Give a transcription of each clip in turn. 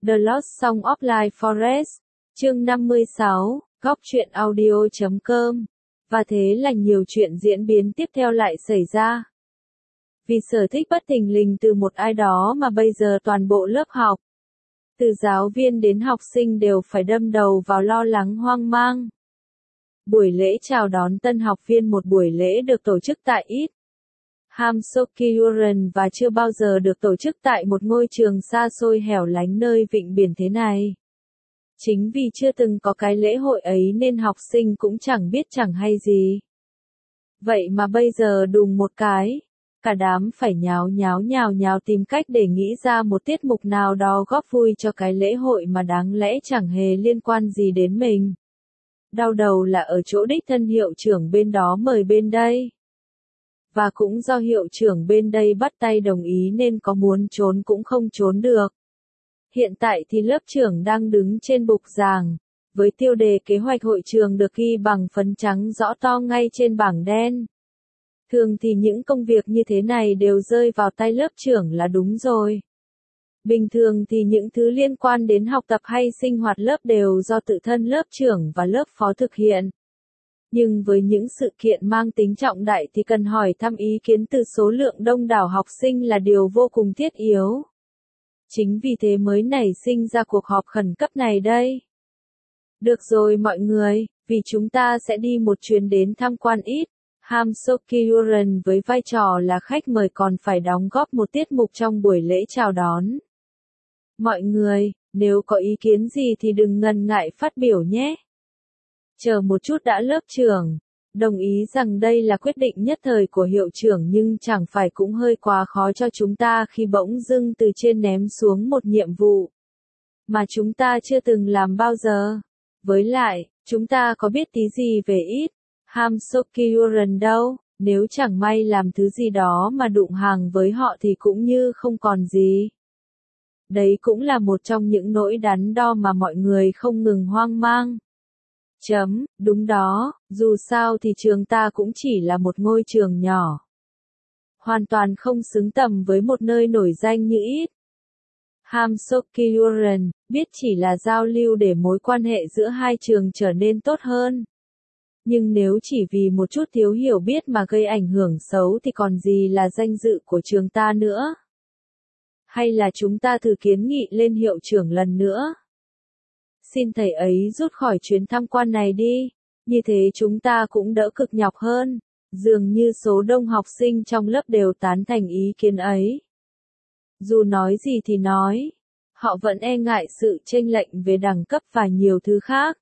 The Lost Song of Life Forest, chương 56, góc truyện audio.com. Và thế là nhiều chuyện diễn biến tiếp theo lại xảy ra. Vì sở thích bất thình lình từ một ai đó mà bây giờ toàn bộ lớp học, từ giáo viên đến học sinh đều phải đâm đầu vào lo lắng hoang mang. Buổi lễ chào đón tân học viên, một buổi lễ được tổ chức tại Hamsokyuren và chưa bao giờ được tổ chức tại một ngôi trường xa xôi hẻo lánh nơi vịnh biển thế này. Chính vì chưa từng có cái lễ hội ấy nên học sinh cũng chẳng biết chẳng hay gì. Vậy mà bây giờ đùng một cái, cả đám phải nháo tìm cách để nghĩ ra một tiết mục nào đó góp vui cho cái lễ hội mà đáng lẽ chẳng hề liên quan gì đến mình. Đau đầu là ở chỗ đích thân hiệu trưởng bên đó mời bên đây. Và cũng do hiệu trưởng bên đây bắt tay đồng ý nên có muốn trốn cũng không trốn được. Hiện tại thì lớp trưởng đang đứng trên bục giảng, với tiêu đề kế hoạch hội trường được ghi bằng phấn trắng rõ to ngay trên bảng đen. Thường thì những công việc như thế này đều rơi vào tay lớp trưởng là đúng rồi. Bình thường thì những thứ liên quan đến học tập hay sinh hoạt lớp đều do tự thân lớp trưởng và lớp phó thực hiện. Nhưng với những sự kiện mang tính trọng đại thì cần hỏi thăm ý kiến từ số lượng đông đảo học sinh là điều vô cùng thiết yếu. Chính vì thế mới nảy sinh ra cuộc họp khẩn cấp này đây. Được rồi mọi người, vì chúng ta sẽ đi một chuyến đến tham quan Hamsokyuren với vai trò là khách mời còn phải đóng góp một tiết mục trong buổi lễ chào đón. Mọi người, nếu có ý kiến gì thì đừng ngần ngại phát biểu nhé. Chờ một chút đã, lớp trưởng đồng ý rằng đây là quyết định nhất thời của hiệu trưởng, nhưng chẳng phải cũng hơi quá khó cho chúng ta khi bỗng dưng từ trên ném xuống một nhiệm vụ mà chúng ta chưa từng làm bao giờ. Với lại, chúng ta có biết tí gì về Hamsokyuren đâu, nếu chẳng may làm thứ gì đó mà đụng hàng với họ thì cũng như không còn gì. Đấy cũng là một trong những nỗi đắn đo mà mọi người không ngừng hoang mang. Đúng đó, dù sao thì trường ta cũng chỉ là một ngôi trường nhỏ. Hoàn toàn không xứng tầm với một nơi nổi danh như Hamsokyuren, biết chỉ là giao lưu để mối quan hệ giữa hai trường trở nên tốt hơn. Nhưng nếu chỉ vì một chút thiếu hiểu biết mà gây ảnh hưởng xấu thì còn gì là danh dự của trường ta nữa. Hay là chúng ta thử kiến nghị lên hiệu trưởng lần nữa. Xin thầy ấy rút khỏi chuyến tham quan này đi, như thế chúng ta cũng đỡ cực nhọc hơn. Dường như số đông học sinh trong lớp đều tán thành ý kiến ấy. Dù nói gì thì nói, họ vẫn e ngại sự chênh lệch về đẳng cấp và nhiều thứ khác.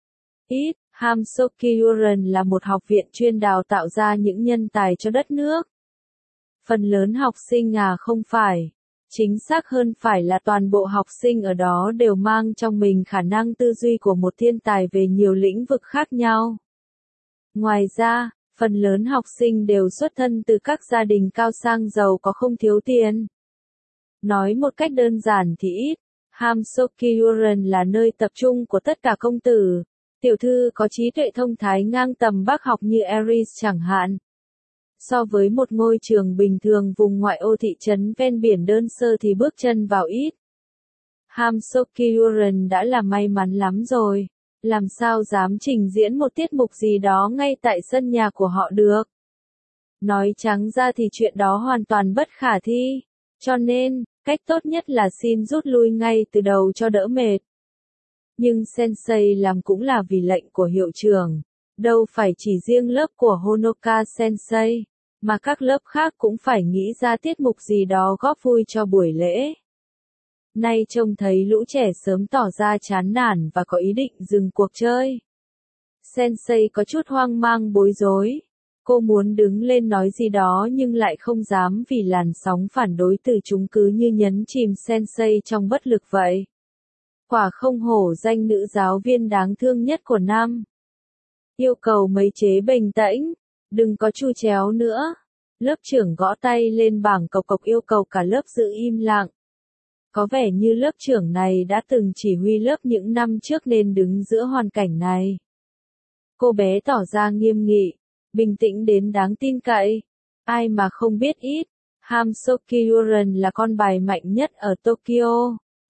Hamsokyuren là một học viện chuyên đào tạo ra những nhân tài cho đất nước. Phần lớn học sinh không phải. Chính xác hơn phải là toàn bộ học sinh ở đó đều mang trong mình khả năng tư duy của một thiên tài về nhiều lĩnh vực khác nhau. Ngoài ra, phần lớn học sinh đều xuất thân từ các gia đình cao sang giàu có không thiếu tiền. Nói một cách đơn giản thì Hamsokyuren là nơi tập trung của tất cả công tử, tiểu thư có trí tuệ thông thái ngang tầm bác học như Eris chẳng hạn. So với một ngôi trường bình thường vùng ngoại ô thị trấn ven biển đơn sơ thì bước chân vào Hamsokyuren đã là may mắn lắm rồi. Làm sao dám trình diễn một tiết mục gì đó ngay tại sân nhà của họ được. Nói trắng ra thì chuyện đó hoàn toàn bất khả thi. Cho nên, cách tốt nhất là xin rút lui ngay từ đầu cho đỡ mệt. Nhưng sensei làm cũng là vì lệnh của hiệu trưởng. Đâu phải chỉ riêng lớp của Honoka sensei, mà các lớp khác cũng phải nghĩ ra tiết mục gì đó góp vui cho buổi lễ. Nay trông thấy lũ trẻ sớm tỏ ra chán nản và có ý định dừng cuộc chơi. Sensei có chút hoang mang bối rối. Cô muốn đứng lên nói gì đó nhưng lại không dám vì làn sóng phản đối từ chúng cứ như nhấn chìm Sensei trong bất lực vậy. Quả không hổ danh nữ giáo viên đáng thương nhất của năm. Yêu cầu mấy chế bình tĩnh, đừng có chu chéo nữa. Lớp trưởng gõ tay lên bảng cộc cộc yêu cầu cả lớp giữ im lặng. Có vẻ như lớp trưởng này đã từng chỉ huy lớp những năm trước nên đứng giữa hoàn cảnh này. Cô bé tỏ ra nghiêm nghị, bình tĩnh đến đáng tin cậy. Ai mà không biết Hamsokyuren là con bài mạnh nhất ở Tokyo.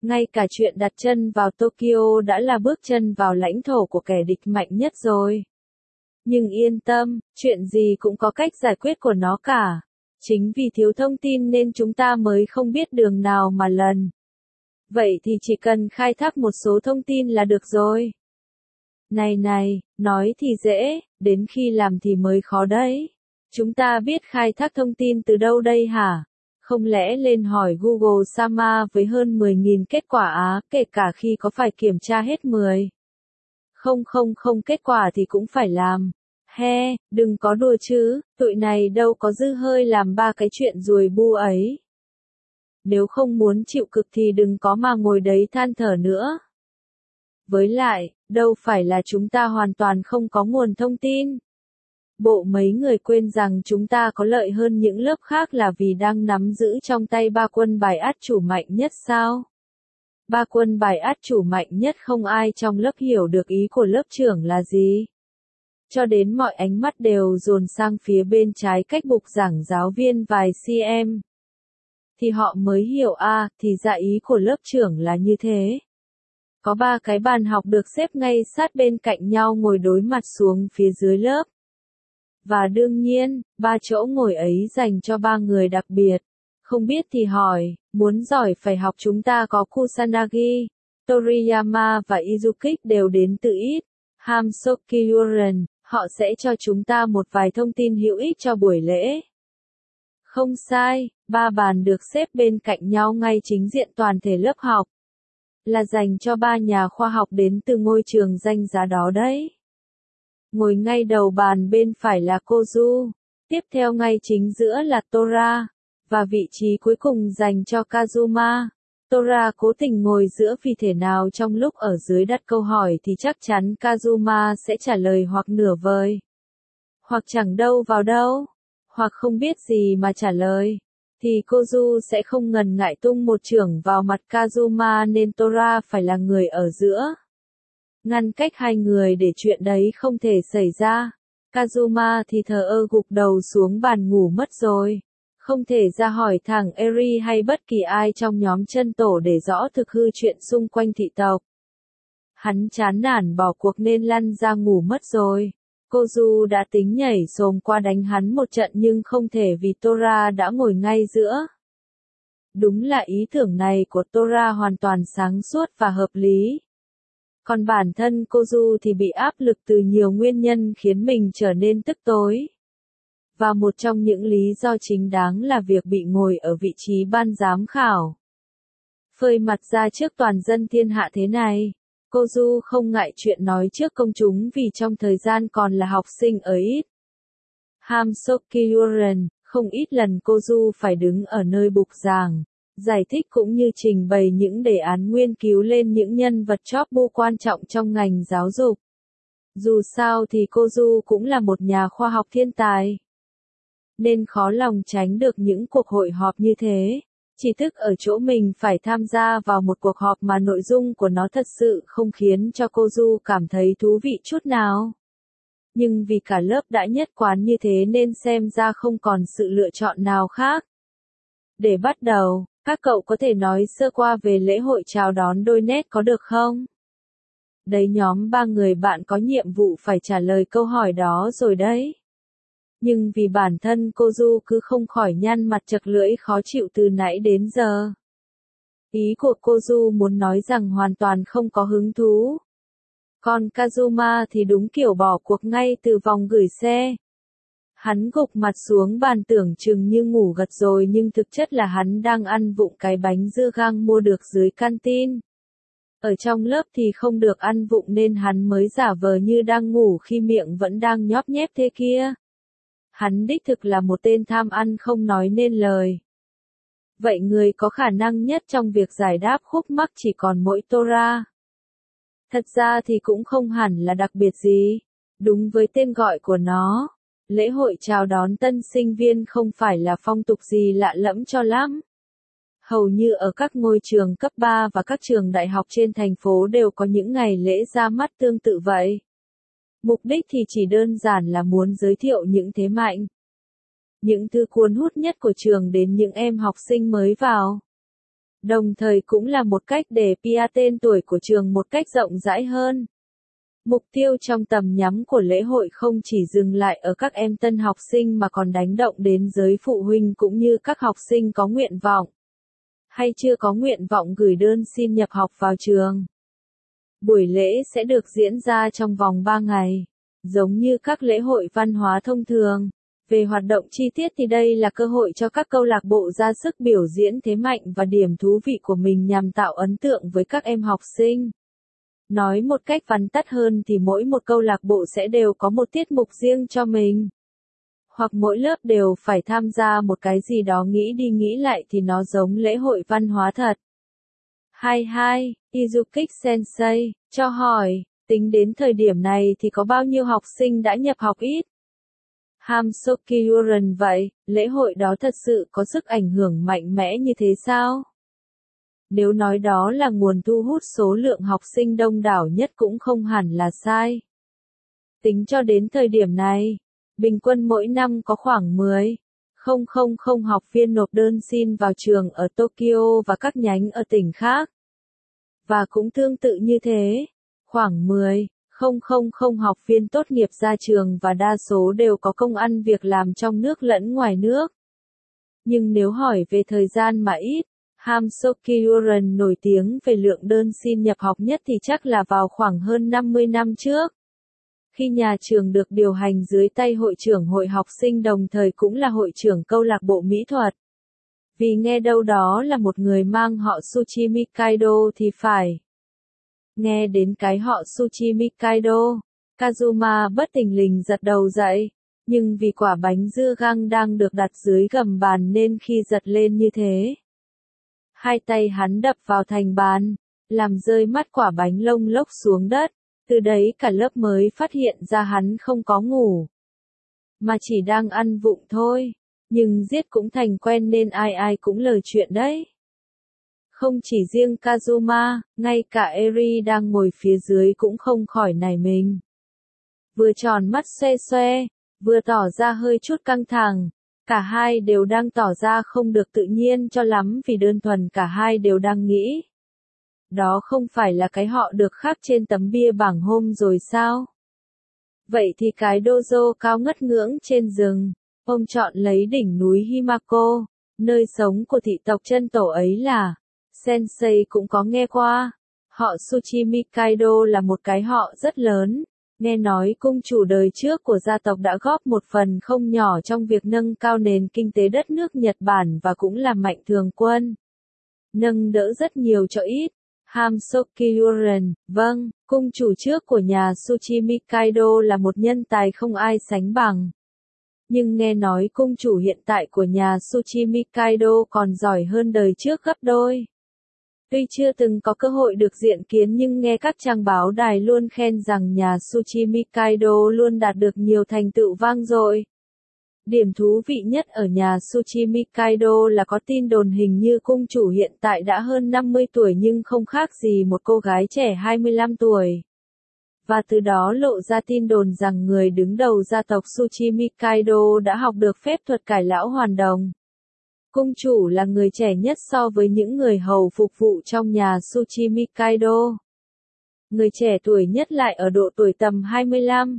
Ngay cả chuyện đặt chân vào Tokyo đã là bước chân vào lãnh thổ của kẻ địch mạnh nhất rồi. Nhưng yên tâm, chuyện gì cũng có cách giải quyết của nó cả. Chính vì thiếu thông tin nên chúng ta mới không biết đường nào mà lần. Vậy thì chỉ cần khai thác một số thông tin là được rồi. Này, nói thì dễ, đến khi làm thì mới khó đấy. Chúng ta biết khai thác thông tin từ đâu đây hả? Không lẽ lên hỏi Google Sama với hơn 10.000 kết quả á, kể cả khi có phải kiểm tra hết 10. Không kết quả thì cũng phải làm. He, đừng có đùa chứ, tụi này đâu có dư hơi làm ba cái chuyện ruồi bu ấy. Nếu không muốn chịu cực thì đừng có mà ngồi đấy than thở nữa. Với lại, đâu phải là chúng ta hoàn toàn không có nguồn thông tin. Bộ mấy người quên rằng chúng ta có lợi hơn những lớp khác là vì đang nắm giữ trong tay ba quân bài át chủ mạnh nhất sao? Ba quân bài át chủ mạnh nhất không ai trong lớp hiểu được ý của lớp trưởng là gì. Cho đến mọi ánh mắt đều dồn sang phía bên trái cách bục giảng giáo viên vài cm. Thì họ mới hiểu thì ra ý của lớp trưởng là như thế. Có ba cái bàn học được xếp ngay sát bên cạnh nhau ngồi đối mặt xuống phía dưới lớp. Và đương nhiên, ba chỗ ngồi ấy dành cho ba người đặc biệt. Không biết thì hỏi, muốn giỏi phải học chúng ta có Kusanagi, Toriyama và Izukik đều đến từ ít. Hamsokyuren, họ sẽ cho chúng ta một vài thông tin hữu ích cho buổi lễ. Không sai, ba bàn được xếp bên cạnh nhau ngay chính diện toàn thể lớp học. Là dành cho ba nhà khoa học đến từ ngôi trường danh giá đó đấy. Ngồi ngay đầu bàn bên phải là Kozu, tiếp theo ngay chính giữa là Tora, và vị trí cuối cùng dành cho Kazuma. Tora cố tình ngồi giữa vì thể nào trong lúc ở dưới đặt câu hỏi thì chắc chắn Kazuma sẽ trả lời hoặc nửa vời, hoặc chẳng đâu vào đâu, hoặc không biết gì mà trả lời. Thì Kozu sẽ không ngần ngại tung một chưởng vào mặt Kazuma nên Tora phải là người ở giữa. Ngăn cách hai người để chuyện đấy không thể xảy ra. Kazuma thì thờ ơ gục đầu xuống bàn ngủ mất rồi. Không thể ra hỏi thằng Eri hay bất kỳ ai trong nhóm chân tổ để rõ thực hư chuyện xung quanh thị tộc. Hắn chán nản bỏ cuộc nên lăn ra ngủ mất rồi. Kozu đã tính nhảy xồm qua đánh hắn một trận nhưng không thể vì Tora đã ngồi ngay giữa. Đúng là ý tưởng này của Tora hoàn toàn sáng suốt và hợp lý. Còn bản thân Kozu thì bị áp lực từ nhiều nguyên nhân khiến mình trở nên tức tối. Và một trong những lý do chính đáng là việc bị ngồi ở vị trí ban giám khảo. Phơi mặt ra trước toàn dân thiên hạ thế này, Kozu không ngại chuyện nói trước công chúng vì trong thời gian còn là học sinh ở ít. Hamsokyuren, không ít lần Kozu phải đứng ở nơi bục giảng, giải thích cũng như trình bày những đề án nghiên cứu lên những nhân vật chóp bu quan trọng trong ngành giáo dục. Dù sao thì Kozu cũng là một nhà khoa học thiên tài, nên khó lòng tránh được những cuộc hội họp như thế. Chỉ tức ở chỗ mình phải tham gia vào một cuộc họp mà nội dung của nó thật sự không khiến cho Kozu cảm thấy thú vị chút nào. Nhưng vì cả lớp đã nhất quán như thế nên xem ra không còn sự lựa chọn nào khác. Để bắt đầu, các cậu có thể nói sơ qua về lễ hội chào đón đôi nét có được không? Đấy, nhóm ba người bạn có nhiệm vụ phải trả lời câu hỏi đó rồi đấy. Nhưng vì bản thân Kozu cứ không khỏi nhăn mặt chật lưỡi khó chịu từ nãy đến giờ. Ý của Kozu muốn nói rằng hoàn toàn không có hứng thú. Còn Kazuma thì đúng kiểu bỏ cuộc ngay từ vòng gửi xe. Hắn gục mặt xuống bàn tưởng chừng như ngủ gật rồi nhưng thực chất là hắn đang ăn vụng cái bánh dưa gang mua được dưới canteen. Ở trong lớp thì không được ăn vụng nên hắn mới giả vờ như đang ngủ khi miệng vẫn đang nhóp nhép thế kia. Hắn đích thực là một tên tham ăn không nói nên lời. Vậy người có khả năng nhất trong việc giải đáp khúc mắc chỉ còn mỗi Tora. Thật ra thì cũng không hẳn là đặc biệt gì. Đúng với tên gọi của nó, lễ hội chào đón tân sinh viên không phải là phong tục gì lạ lẫm cho lắm. Hầu như ở các ngôi trường cấp 3 và các trường đại học trên thành phố đều có những ngày lễ ra mắt tương tự vậy. Mục đích thì chỉ đơn giản là muốn giới thiệu những thế mạnh, những thứ cuốn hút nhất của trường đến những em học sinh mới vào. Đồng thời cũng là một cách để PR tên tuổi của trường một cách rộng rãi hơn. Mục tiêu trong tầm nhắm của lễ hội không chỉ dừng lại ở các em tân học sinh mà còn đánh động đến giới phụ huynh cũng như các học sinh có nguyện vọng hay chưa có nguyện vọng gửi đơn xin nhập học vào trường. Buổi lễ sẽ được diễn ra trong vòng 3 ngày, giống như các lễ hội văn hóa thông thường. Về hoạt động chi tiết thì đây là cơ hội cho các câu lạc bộ ra sức biểu diễn thế mạnh và điểm thú vị của mình nhằm tạo ấn tượng với các em học sinh. Nói một cách vắn tắt hơn thì mỗi một câu lạc bộ sẽ đều có một tiết mục riêng cho mình. Hoặc mỗi lớp đều phải tham gia một cái gì đó nghĩ đi nghĩ lại thì nó giống lễ hội văn hóa thật. 22. Izukik Sensei, cho hỏi, tính đến thời điểm này thì có bao nhiêu học sinh đã nhập học ít? Hamsokyuren vậy, lễ hội đó thật sự có sức ảnh hưởng mạnh mẽ như thế sao? Nếu nói đó là nguồn thu hút số lượng học sinh đông đảo nhất cũng không hẳn là sai. Tính cho đến thời điểm này, bình quân mỗi năm có khoảng 10,000 học viên nộp đơn xin vào trường ở Tokyo và các nhánh ở tỉnh khác. Và cũng tương tự như thế, khoảng 10,000 học viên tốt nghiệp ra trường và đa số đều có công ăn việc làm trong nước lẫn ngoài nước. Nhưng nếu hỏi về thời gian mà ít, Hamsokyuren nổi tiếng về lượng đơn xin nhập học nhất thì chắc là vào khoảng hơn 50 năm trước. Khi nhà trường được điều hành dưới tay hội trưởng hội học sinh đồng thời cũng là hội trưởng câu lạc bộ mỹ thuật. Vì nghe đâu đó là một người mang họ Tsuchimi Kaido thì phải. Nghe đến cái họ Tsuchimi Kaido, Kazuma bất thình lình giật đầu dậy, nhưng vì quả bánh dưa gang đang được đặt dưới gầm bàn nên khi giật lên như thế, hai tay hắn đập vào thành bàn, làm rơi mắt quả bánh lông lốc xuống đất. Từ đấy cả lớp mới phát hiện ra hắn không có ngủ, mà chỉ đang ăn vụng thôi. Nhưng giết cũng thành quen nên ai ai cũng lời chuyện đấy. Không chỉ riêng Kazuma, ngay cả Eri đang ngồi phía dưới cũng không khỏi nảy mình. Vừa tròn mắt xoe xoe, vừa tỏ ra hơi chút căng thẳng. Cả hai đều đang tỏ ra không được tự nhiên cho lắm vì đơn thuần cả hai đều đang nghĩ. Đó không phải là cái họ được khắc trên tấm bia bảng hôm rồi sao? Vậy thì cái dojo cao ngất ngưỡng trên rừng, ông chọn lấy đỉnh núi Himako, nơi sống của thị tộc chân tổ ấy là, Sensei cũng có nghe qua. Họ Tsuchimi Kaido là một cái họ rất lớn. Nghe nói cung chủ đời trước của gia tộc đã góp một phần không nhỏ trong việc nâng cao nền kinh tế đất nước Nhật Bản và cũng là mạnh thường quân. Nâng đỡ rất nhiều cho ít. Hamsokyuren, vâng, cung chủ trước của nhà Tsuchimi Kaido là một nhân tài không ai sánh bằng. Nhưng nghe nói cung chủ hiện tại của nhà Tsuchimi Kaido còn giỏi hơn đời trước gấp đôi. Tuy chưa từng có cơ hội được diện kiến nhưng nghe các trang báo đài luôn khen rằng nhà Tsuchimi Kaido luôn đạt được nhiều thành tựu vang dội. Điểm thú vị nhất ở nhà Tsuchimi Kaido là có tin đồn hình như cung chủ hiện tại đã hơn 50 tuổi nhưng không khác gì một cô gái trẻ 25 tuổi. Và từ đó lộ ra tin đồn rằng người đứng đầu gia tộc Tsuchimi Kaido đã học được phép thuật cải lão hoàn đồng. Cung chủ là người trẻ nhất so với những người hầu phục vụ trong nhà Tsuchimi Kaido. Người trẻ tuổi nhất lại ở độ tuổi tầm 25.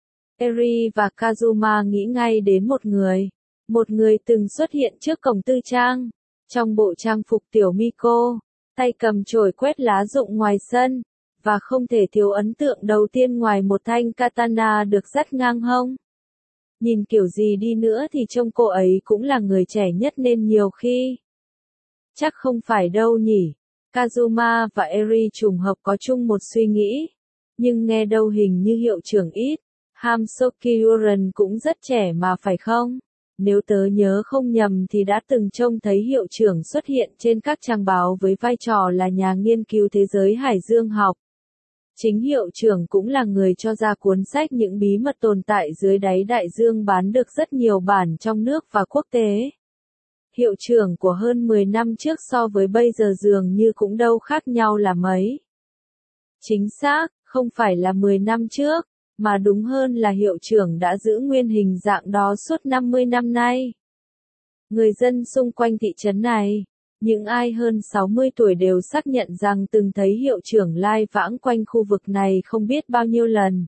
Eri và Kazuma nghĩ ngay đến một người từng xuất hiện trước cổng tư trang, trong bộ trang phục tiểu Miko, tay cầm chổi quét lá rụng ngoài sân, và không thể thiếu ấn tượng đầu tiên ngoài một thanh katana được dắt ngang hông. Nhìn kiểu gì đi nữa thì trông cô ấy cũng là người trẻ nhất nên nhiều khi. Chắc không phải đâu nhỉ. Kazuma và Eri trùng hợp có chung một suy nghĩ. Nhưng nghe đâu hình như hiệu trưởng ít. Hamsokyuren cũng rất trẻ mà phải không? Nếu tớ nhớ không nhầm thì đã từng trông thấy hiệu trưởng xuất hiện trên các trang báo với vai trò là nhà nghiên cứu thế giới hải dương học. Chính hiệu trưởng cũng là người cho ra cuốn sách Những bí mật tồn tại dưới đáy đại dương bán được rất nhiều bản trong nước và quốc tế. Hiệu trưởng của hơn 10 năm trước so với bây giờ dường như cũng đâu khác nhau là mấy. Chính xác, không phải là 10 năm trước, mà đúng hơn là hiệu trưởng đã giữ nguyên hình dạng đó suốt 50 năm nay. Người dân xung quanh thị trấn này, Những ai hơn 60 tuổi đều xác nhận rằng từng thấy hiệu trưởng lai vãng quanh khu vực này không biết bao nhiêu lần.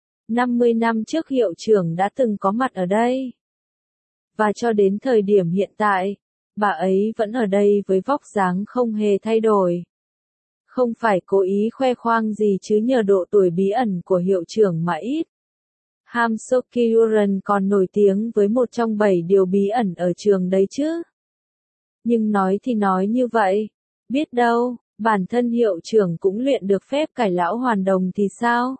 50 năm trước hiệu trưởng đã từng có mặt ở đây. Và cho đến thời điểm hiện tại, bà ấy vẫn ở đây với vóc dáng không hề thay đổi. Không phải cố ý khoe khoang gì chứ nhờ độ tuổi bí ẩn của hiệu trưởng mà ít. Ham Sok-kyuren còn nổi tiếng với một trong 7 điều bí ẩn ở trường đấy chứ. Nhưng nói thì nói như vậy, biết đâu, bản thân hiệu trưởng cũng luyện được phép cải lão hoàn đồng thì sao?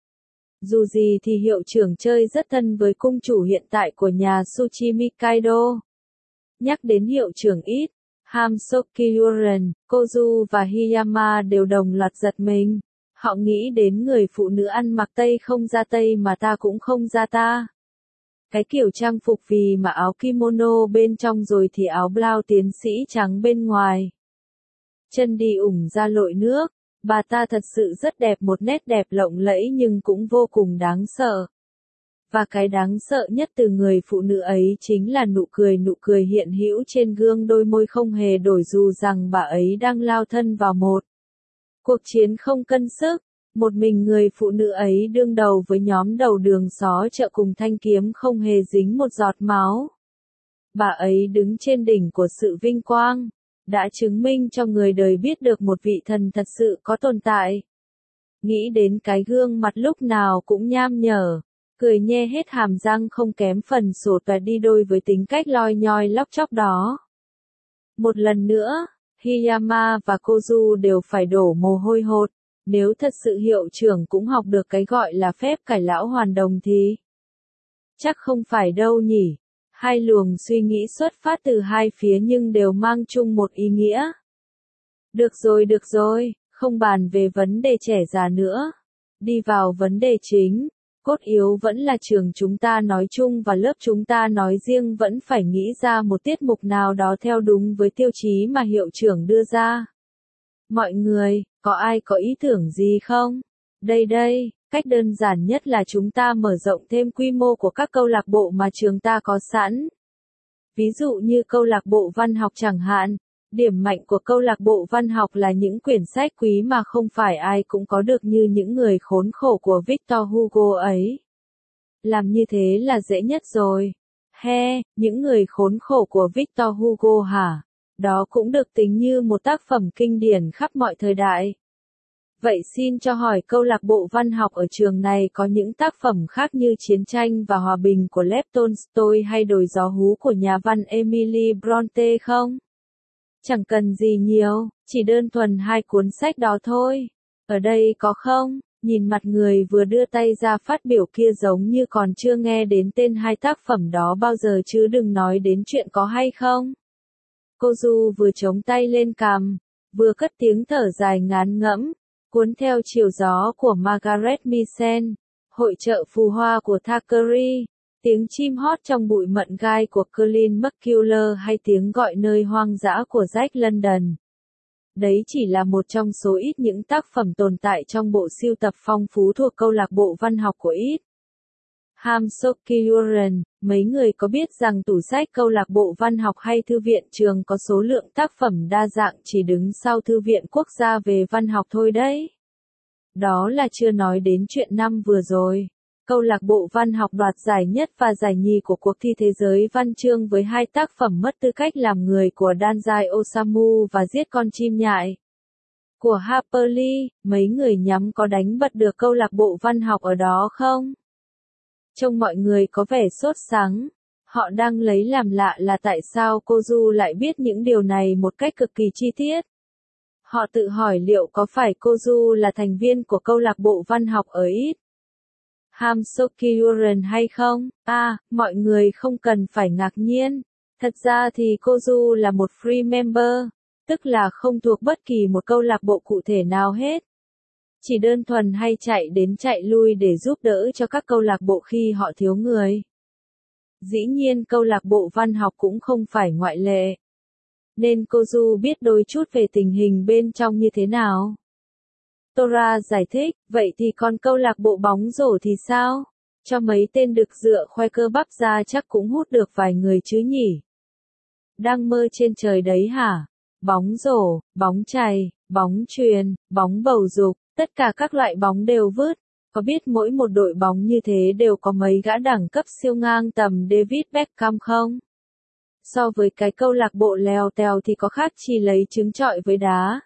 Dù gì thì hiệu trưởng chơi rất thân với cung chủ hiện tại của nhà Tsuchimikaido. Nhắc đến hiệu trưởng ít, Ham Sok-kyuren, Kozu và Hiyama đều đồng loạt giật mình. Họ nghĩ đến người phụ nữ ăn mặc tây không ra tây mà ta cũng không ra ta. Cái kiểu trang phục vì mà áo kimono bên trong rồi thì áo blau tiến sĩ trắng bên ngoài. Chân đi ủng ra lội nước, bà ta thật sự rất đẹp, một nét đẹp lộng lẫy nhưng cũng vô cùng đáng sợ. Và cái đáng sợ nhất từ người phụ nữ ấy chính là nụ cười hiện hữu trên gương đôi môi không hề đổi dù rằng bà ấy đang lao thân vào một cuộc chiến không cân sức. Một mình người phụ nữ ấy đương đầu với nhóm đầu đường xó chợ cùng thanh kiếm không hề dính một giọt máu. Bà ấy đứng trên đỉnh của sự vinh quang, đã chứng minh cho người đời biết được một vị thần thật sự có tồn tại. Nghĩ đến cái gương mặt lúc nào cũng nham nhở, cười nhe hết hàm răng không kém phần sổ toẹt đi đôi với tính cách loi nhoi lóc chóc đó. Một lần nữa, Hiyama và Kozu đều phải đổ mồ hôi hột. Nếu thật sự hiệu trưởng cũng học được cái gọi là phép cải lão hoàn đồng thì chắc không phải đâu nhỉ. Hai luồng suy nghĩ xuất phát từ hai phía nhưng đều mang chung một ý nghĩa. Được rồi, không bàn về vấn đề trẻ già nữa. Đi vào vấn đề chính, cốt yếu vẫn là trường chúng ta nói chung và lớp chúng ta nói riêng vẫn phải nghĩ ra một tiết mục nào đó theo đúng với tiêu chí mà hiệu trưởng đưa ra. Mọi người, có ai có ý tưởng gì không? Đây, cách đơn giản nhất là chúng ta mở rộng thêm quy mô của các câu lạc bộ mà trường ta có sẵn. Ví dụ như câu lạc bộ văn học chẳng hạn, điểm mạnh của câu lạc bộ văn học là những quyển sách quý mà không phải ai cũng có được như những người khốn khổ của Victor Hugo ấy. Làm như thế là dễ nhất rồi. Những người khốn khổ của Victor Hugo hả? Đó cũng được tính như một tác phẩm kinh điển khắp mọi thời đại. Vậy xin cho hỏi câu lạc bộ văn học ở trường này có những tác phẩm khác như Chiến tranh và Hòa bình của Lev Tolstoy hay Đồi gió hú của nhà văn Emily Bronte không? Chẳng cần gì nhiều, chỉ đơn thuần hai cuốn sách đó thôi. Ở đây có không? Nhìn mặt người vừa đưa tay ra phát biểu kia giống như còn chưa nghe đến tên hai tác phẩm đó bao giờ chứ đừng nói đến chuyện có hay không. Kozu vừa chống tay lên cằm, vừa cất tiếng thở dài ngán ngẫm, cuốn theo chiều gió của Margaret Mead, hội chợ phù hoa của Thackeray, tiếng chim hót trong bụi mận gai của Colin McCullough hay tiếng gọi nơi hoang dã của Jack London. Đấy chỉ là một trong số ít những tác phẩm tồn tại trong bộ sưu tập phong phú thuộc câu lạc bộ văn học của ít. Ham Sok-kyuren, mấy người có biết rằng tủ sách câu lạc bộ văn học hay thư viện trường có số lượng tác phẩm đa dạng chỉ đứng sau Thư viện Quốc gia về văn học thôi đấy. Đó là chưa nói đến chuyện năm vừa rồi. Câu lạc bộ văn học đoạt giải nhất và giải nhì của cuộc thi thế giới văn chương với hai tác phẩm Mất tư cách làm người của Danzai Osamu và Giết con chim nhại của Harper Lee. Mấy người nhắm có đánh bật được câu lạc bộ văn học ở đó không? Trông mọi người có vẻ sốt sắng. Họ đang lấy làm lạ là tại sao Kozu lại biết những điều này một cách cực kỳ chi tiết. Họ tự hỏi liệu có phải Kozu là thành viên của câu lạc bộ văn học ở ít Ham Sok-kyuren hay không? Mọi người không cần phải ngạc nhiên. Thật ra thì Kozu là một free member, tức là không thuộc bất kỳ một câu lạc bộ cụ thể nào hết. Chỉ đơn thuần hay chạy đến chạy lui để giúp đỡ cho các câu lạc bộ khi họ thiếu người. Dĩ nhiên câu lạc bộ văn học cũng không phải ngoại lệ. Nên Kozu biết đôi chút về tình hình bên trong như thế nào. Tora giải thích, vậy thì còn câu lạc bộ bóng rổ thì sao? Cho mấy tên đực dựa khoe cơ bắp ra chắc cũng hút được vài người chứ nhỉ? Đang mơ trên trời đấy hả? bóng rổ, bóng chày, bóng chuyền, bóng bầu dục, tất cả các loại bóng đều vứt. Có biết mỗi một đội bóng như thế đều có mấy gã đẳng cấp siêu ngang tầm David Beckham không? So với cái câu lạc bộ lèo tèo thì có khác chi lấy trứng trọi với đá.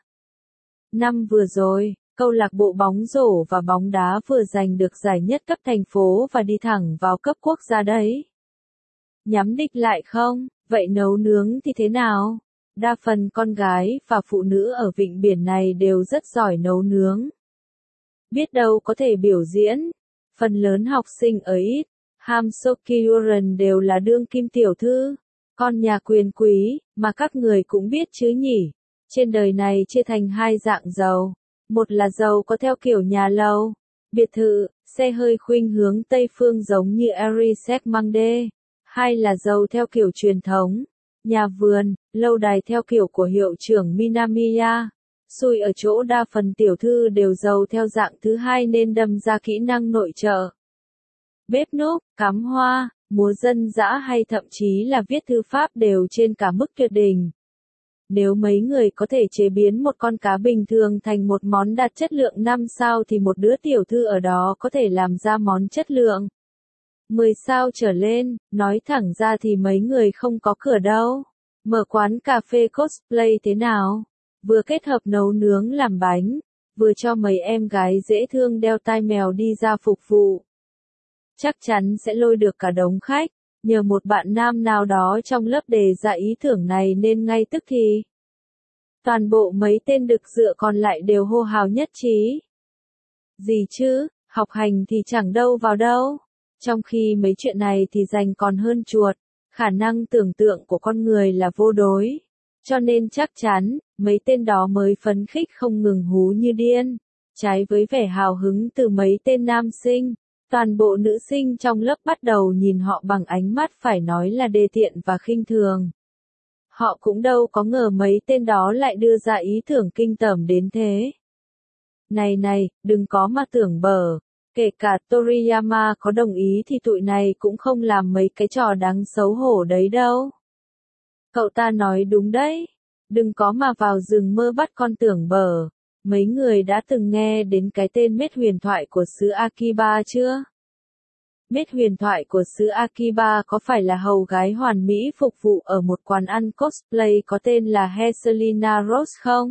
Năm vừa rồi, câu lạc bộ bóng rổ và bóng đá vừa giành được giải nhất cấp thành phố và đi thẳng vào cấp quốc gia đấy. Nhắm đích lại không? Vậy nấu nướng thì thế nào? Đa phần con gái và phụ nữ ở vịnh biển này đều rất giỏi nấu nướng. Biết đâu có thể biểu diễn. Phần lớn học sinh ở East Hamsokyuren đều là đương kim tiểu thư, con nhà quyền quý, mà các người cũng biết chứ nhỉ. Trên đời này chia thành hai dạng giàu. Một là giàu có theo kiểu nhà lầu, biệt thự, xe hơi khuynh hướng Tây phương giống như Arisek Mangde. Hai là giàu theo kiểu truyền thống, nhà vườn, lâu đài theo kiểu của hiệu trưởng Minamiya. Xui ở chỗ đa phần tiểu thư đều giàu theo dạng thứ hai nên đâm ra kỹ năng nội trợ. Bếp núc, cắm hoa, múa dân dã hay thậm chí là viết thư pháp đều trên cả mức tuyệt đỉnh. Nếu mấy người có thể chế biến một con cá bình thường thành một món đạt chất lượng 5 sao thì một đứa tiểu thư ở đó có thể làm ra món chất lượng 10 sao trở lên, nói thẳng ra thì mấy người không có cửa đâu. Mở quán cà phê cosplay thế nào? Vừa kết hợp nấu nướng làm bánh, vừa cho mấy em gái dễ thương đeo tai mèo đi ra phục vụ. Chắc chắn sẽ lôi được cả đống khách, nhờ một bạn nam nào đó trong lớp đề ra ý tưởng này nên ngay tức thì toàn bộ mấy tên đực dựa còn lại đều hô hào nhất trí. Gì chứ, học hành thì chẳng đâu vào đâu. Trong khi mấy chuyện này thì dành còn hơn chuột, khả năng tưởng tượng của con người là vô đối. Cho nên chắc chắn, mấy tên đó mới phấn khích không ngừng hú như điên. Trái với vẻ hào hứng từ mấy tên nam sinh, toàn bộ nữ sinh trong lớp bắt đầu nhìn họ bằng ánh mắt phải nói là đê tiện và khinh thường. Họ cũng đâu có ngờ mấy tên đó lại đưa ra ý tưởng kinh tởm đến thế. Này, đừng có mà tưởng bở. Kể cả Toriyama có đồng ý thì tụi này cũng không làm mấy cái trò đáng xấu hổ đấy đâu. Cậu ta nói đúng đấy. Đừng có mà vào rừng mơ bắt con tưởng bở. Mấy người đã từng nghe đến cái tên Mết huyền thoại của xứ Akiba chưa? Mết huyền thoại của xứ Akiba có phải là hầu gái hoàn mỹ phục vụ ở một quán ăn cosplay có tên là Heselina Rose không?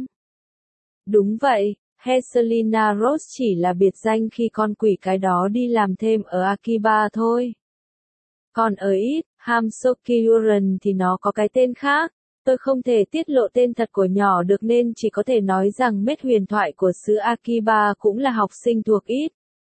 Đúng vậy. Heselina Rose chỉ là biệt danh khi con quỷ cái đó đi làm thêm ở Akiba thôi. Còn ở East Hamsokyuren thì nó có cái tên khác. Tôi không thể tiết lộ tên thật của nhỏ được nên chỉ có thể nói rằng Mết huyền thoại của xứ Akiba cũng là học sinh thuộc East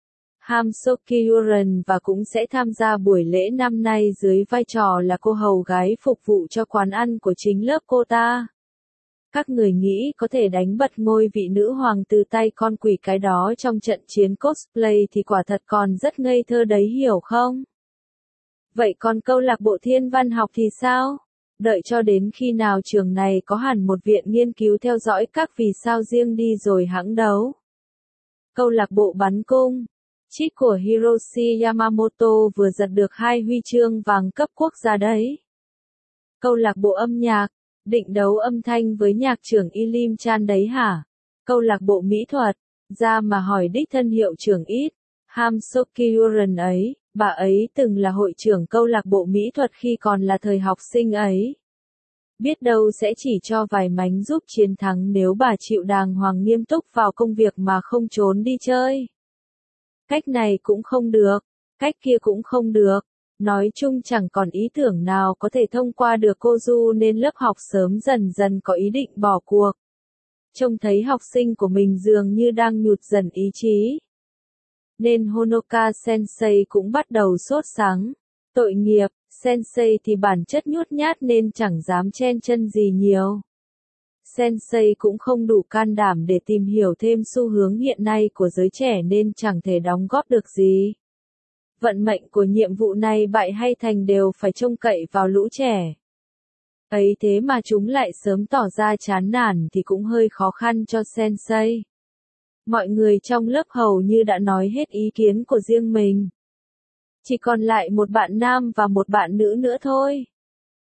Hamsokyuren và cũng sẽ tham gia buổi lễ năm nay dưới vai trò là cô hầu gái phục vụ cho quán ăn của chính lớp cô ta. Các người nghĩ có thể đánh bật ngôi vị nữ hoàng từ tay con quỷ cái đó trong trận chiến cosplay thì quả thật còn rất ngây thơ đấy hiểu không? Vậy còn câu lạc bộ thiên văn học thì sao? Đợi cho đến khi nào trường này có hẳn một viện nghiên cứu theo dõi các vì sao riêng đi rồi hẵng đấu. Câu lạc bộ bắn cung Chip của Hiroshi Yamamoto vừa giật được 2 huy chương vàng cấp quốc gia đấy. Câu lạc bộ âm nhạc, định đấu âm thanh với nhạc trưởng Ilim Chan đấy hả? Câu lạc bộ mỹ thuật, ra mà hỏi đích thân hiệu trưởng East Hamsokyuren ấy, bà ấy từng là hội trưởng câu lạc bộ mỹ thuật khi còn là thời học sinh ấy. Biết đâu sẽ chỉ cho vài mánh giúp chiến thắng nếu bà chịu đàng hoàng nghiêm túc vào công việc mà không trốn đi chơi. Cách này cũng không được, cách kia cũng không được. Nói chung chẳng còn ý tưởng nào có thể thông qua được cô Du nên lớp học sớm dần dần có ý định bỏ cuộc. Trông thấy học sinh của mình dường như đang nhụt dần ý chí. Nên Honoka Sensei cũng bắt đầu sốt sắng. Tội nghiệp, Sensei thì bản chất nhút nhát nên chẳng dám chen chân gì nhiều. Sensei cũng không đủ can đảm để tìm hiểu thêm xu hướng hiện nay của giới trẻ nên chẳng thể đóng góp được gì. Vận mệnh của nhiệm vụ này bại hay thành đều phải trông cậy vào lũ trẻ. Ấy thế mà chúng lại sớm tỏ ra chán nản thì cũng hơi khó khăn cho Sensei. Mọi người trong lớp hầu như đã nói hết ý kiến của riêng mình. Chỉ còn lại một bạn nam và một bạn nữ nữa thôi.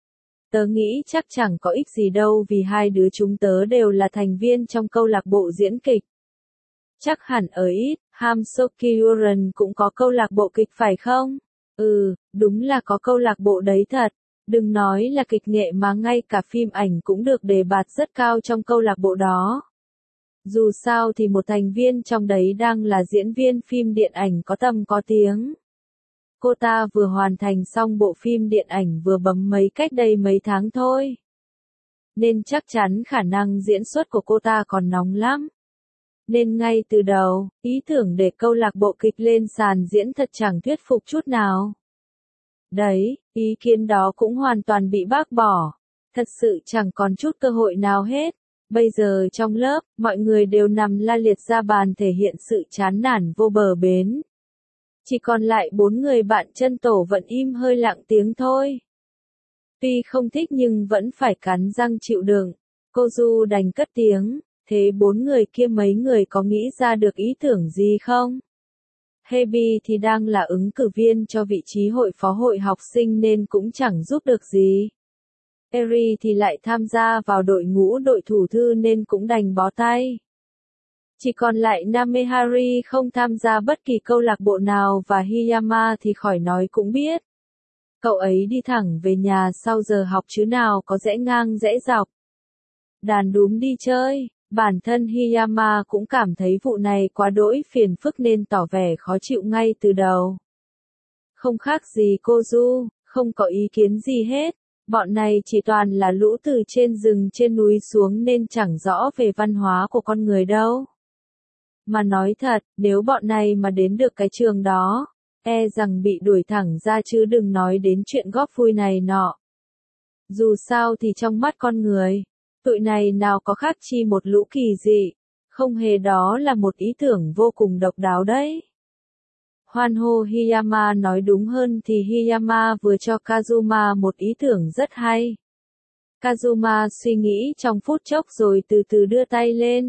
Tớ nghĩ chắc chẳng có ích gì đâu vì hai đứa chúng tớ đều là thành viên trong câu lạc bộ diễn kịch. Chắc hẳn ở ít, Hamsokyuren cũng có câu lạc bộ kịch phải không? Ừ, đúng là có câu lạc bộ đấy thật. Đừng nói là kịch nghệ mà ngay cả phim ảnh cũng được đề bạt rất cao trong câu lạc bộ đó. Dù sao thì một thành viên trong đấy đang là diễn viên phim điện ảnh có tầm có tiếng. Cô ta vừa hoàn thành xong bộ phim điện ảnh vừa bấm mấy cách đây mấy tháng thôi. Nên chắc chắn khả năng diễn xuất của cô ta còn nóng lắm. Nên ngay từ đầu, ý tưởng để câu lạc bộ kịch lên sàn diễn thật chẳng thuyết phục chút nào. Đấy, ý kiến đó cũng hoàn toàn bị bác bỏ. Thật sự chẳng còn chút cơ hội nào hết. Bây giờ trong lớp, mọi người đều nằm la liệt ra bàn thể hiện sự chán nản vô bờ bến. Chỉ còn lại 4 người bạn chân tổ vẫn im hơi lặng tiếng thôi. Tuy không thích nhưng vẫn phải cắn răng chịu đựng. Cô Du đành cất tiếng, thế 4 người kia mấy người có nghĩ ra được ý tưởng gì không? Hebi thì đang là ứng cử viên cho vị trí hội phó hội học sinh nên cũng chẳng giúp được gì. Eri thì lại tham gia vào đội ngũ đội thủ thư nên cũng đành bó tay. Chỉ còn lại Namehari không tham gia bất kỳ câu lạc bộ nào và Hiyama thì khỏi nói cũng biết. Cậu ấy đi thẳng về nhà sau giờ học chứ nào có rẽ ngang rẽ dọc. Đàn đúm đi chơi, bản thân Hiyama cũng cảm thấy vụ này quá đỗi phiền phức nên tỏ vẻ khó chịu ngay từ đầu. Không khác gì cô Du, không có ý kiến gì hết. Bọn này chỉ toàn là lũ từ trên rừng trên núi xuống nên chẳng rõ về văn hóa của con người đâu. Mà nói thật, nếu bọn này mà đến được cái trường đó, e rằng bị đuổi thẳng ra chứ đừng nói đến chuyện góp vui này nọ. Dù sao thì trong mắt con người, tụi này nào có khác chi một lũ kỳ dị, không hề đó là một ý tưởng vô cùng độc đáo đấy. Hoan hô Hiyama nói đúng hơn thì Hiyama vừa cho Kazuma một ý tưởng rất hay. Kazuma suy nghĩ trong phút chốc rồi từ từ đưa tay lên.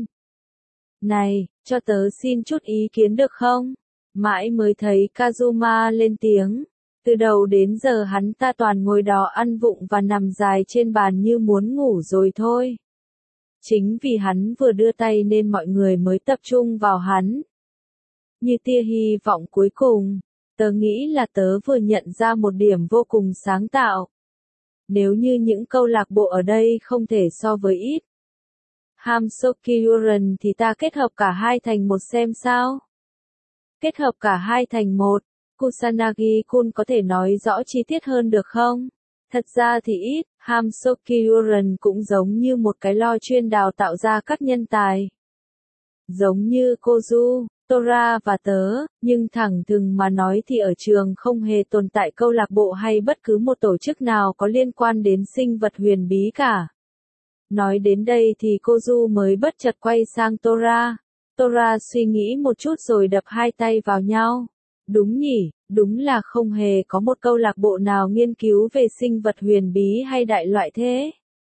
Này, cho tớ xin chút ý kiến được không? Mãi mới thấy Kazuma lên tiếng. Từ đầu đến giờ hắn ta toàn ngồi đó ăn vụng và nằm dài trên bàn như muốn ngủ rồi thôi. Chính vì hắn vừa đưa tay nên mọi người mới tập trung vào hắn. Như tia hy vọng cuối cùng, tớ nghĩ là tớ vừa nhận ra một điểm vô cùng sáng tạo. Nếu như những câu lạc bộ ở đây không thể so với ít Hamsokyuren thì ta kết hợp cả hai thành một xem sao? Kết hợp cả hai thành một, Kusanagi-kun có thể nói rõ chi tiết hơn được không? Thật ra thì ít, Hamsokyuren cũng giống như một cái lo chuyên đào tạo ra các nhân tài. Giống như Kozu, Tora và tớ, nhưng thẳng thừng mà nói thì ở trường không hề tồn tại câu lạc bộ hay bất cứ một tổ chức nào có liên quan đến sinh vật huyền bí cả. Nói đến đây thì Kozu mới bất chợt quay sang Tora. Tora suy nghĩ một chút rồi đập hai tay vào nhau. Đúng nhỉ, đúng là không hề có một câu lạc bộ nào nghiên cứu về sinh vật huyền bí hay đại loại thế.